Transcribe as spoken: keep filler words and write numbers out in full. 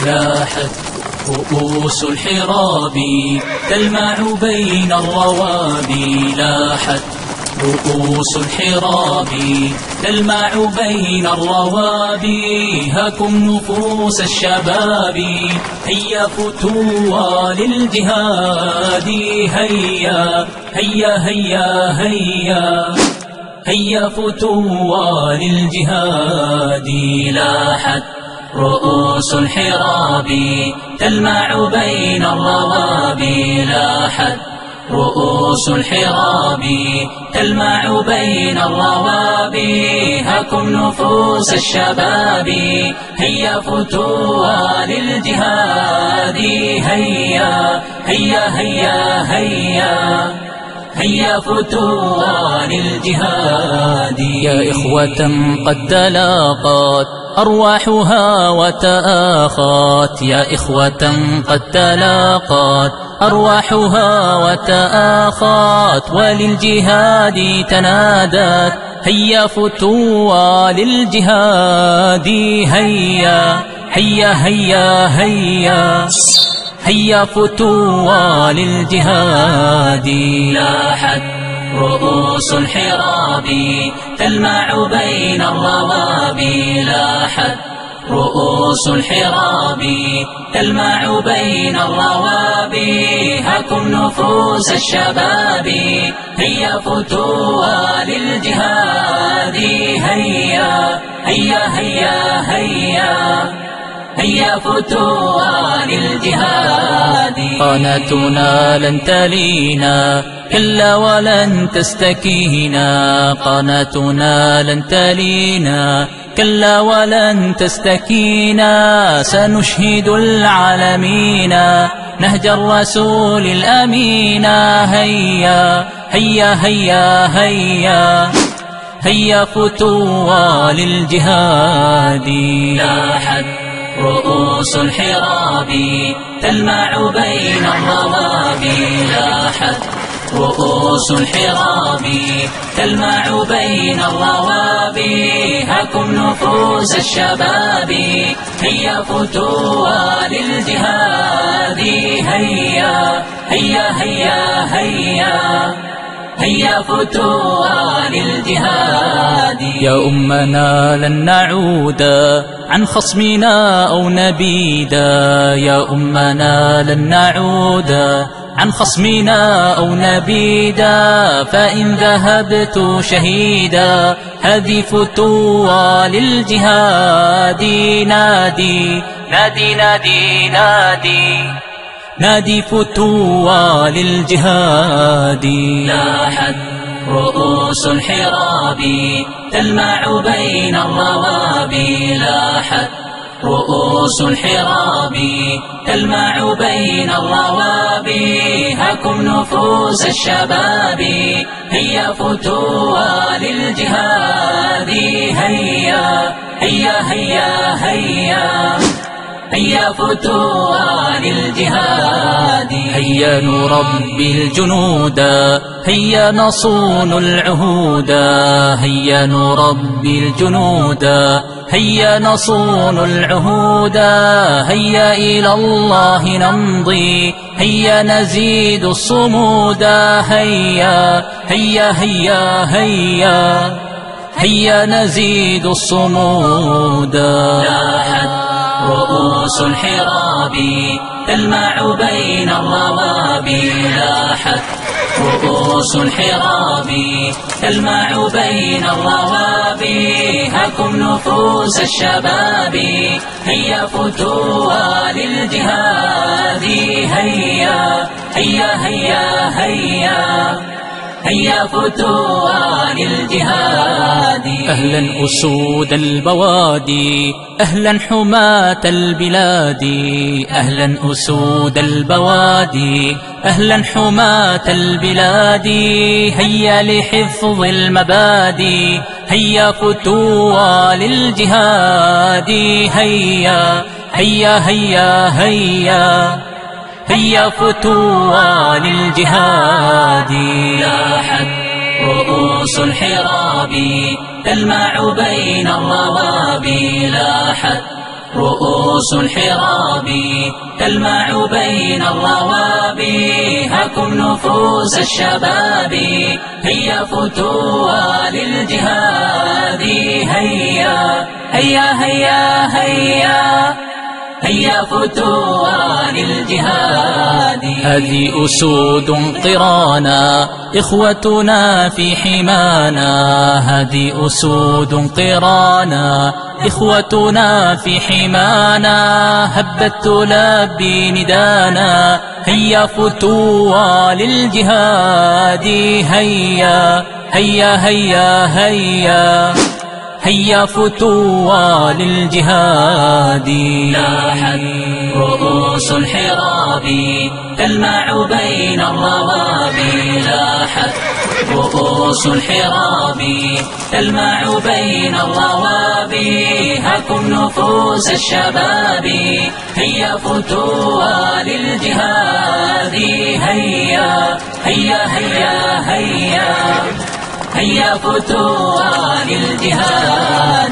لاحت رؤوس الحراب تلمع بين الروابي، لاحت رؤوس الحراب تلمع بين الروابي. هاكم نفوس الشباب هيا فتوا للجهاد، هيا هيا هيا هيا هيا فتوا للجهاد. لاحت رؤوس الحراب تلمع بين الروابي، لاحت رؤوس الحراب تلمع بين الروابي. هاكم نفوس الشباب هيا فتوا للجهاد، هيا هيا هيا هيا هيا فتوا للجهاد. يا إخوة قد تلاقت أرواحها وتآخت، يا إخوة قد تلاقت أرواحها وتآخت، وللجهاد تنادت هيا فتوا للجهاد، هيا هيا هيا هيا هيا فتوا للجهاد. لاحت رؤوس الحراب تلمع بين الروابي، لاحت رؤوس الحراب تلمع بين الروابي. هاكم نفوس الشباب هيا فتوا للجهاد، هيا هيا هيا هيا هيا فتوا للجهاد. قناتنا لن تلينا كلا ولن تستكينا، قناتنا لن تلينا كلا ولن تستكينا. سنشهد العالمين نهج الرسول الأمين، هيا هيا هيا هيا هيا فتوا للجهاد. لاحت رؤوس الحراب تلمع بين الروابي، لاحت رؤوس الحراب تلمع بين الروابي. هاكم نفوس الشباب هيا فتوا للجهاد، هيا هيا هيا هيا هيا فتوا للجهاد. يا أمنا لن نعود عن خصمنا أو نبيدا، يا أمنا لن نعود عن خصمنا أو نبيدا. فإن ذهبت شهيدا هذه فتوا للجهاد، نادي نادي نادي نادي نادي فتوا للجهاد. لاحت رؤوس الحراب تلمع بين الروابي، لاحت رؤوس الحراب تلمع بين الروابي. هاكم نفوس الشباب هيا فتوا للجهاد، هيا هيا هيا هيا هيا فتوا للجهاد. هيا نربي الجنود هيا نصون العهود، هيا نربي الجنود هيا نصون العهود. هيا إلى الله نمضي هيا نزيد الصمود، هيا هيا هيا هيا هيا نزيد الصمود. لاحت رؤوس الحراب تلمع بين الروابي، لاحت رؤوس الحراب تلمع بين الروابي. هاكم نفوس الشباب هيا فتوا للجهاد، هيا هيا هيا هيا هيا فتوا للجهاد. أهلا أسود البوادي أهلا حماة البلاد، أهلا أسود البوادي أهلا حماة البلاد. هيا لحفظ المبادئ هيا فتوا للجهاد، هيا هيا هيا هيا هيا فتوا للجهاد. لاحت رؤوس الحراب تلمع بين الروابي، لاحت رؤوس الحراب تلمع بين الروابي. هاكم نفوس الشباب هيا فتوا للجهاد. هيا هيا هيا هيا هيا فتوا للجهاد. هذه أسود قرانا إخوتنا في حمانا. هذه أسود قرانا إخوتنا في حمانا. هبت تلبي ندانا هيا فتوا للجهاد. هيا هيا هيا هيا هيا فتوا للجهاد. لاحت رؤوس الحراب تلمع بين الروابي. لاحت رؤوس الحراب تلمع بين الروابي. هاكم نفوس الشباب هيا فتوا للجهاد. هيا هيا هيا هيا هيا فتوا للجهاد.